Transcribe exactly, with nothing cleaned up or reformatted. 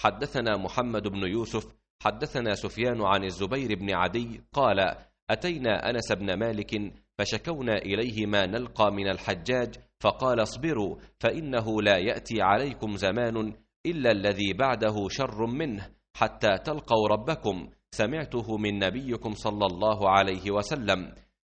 حدثنا محمد بن يوسف حدثنا سفيان عن الزبير بن عدي قال: أتينا أنس بن مالك فشكونا إليه ما نلقى من الحجاج، فقال: اصبروا فإنه لا يأتي عليكم زمان إلا الذي بعده شر منه حتى تلقوا ربكم، سمعته من نبيكم صلى الله عليه وسلم.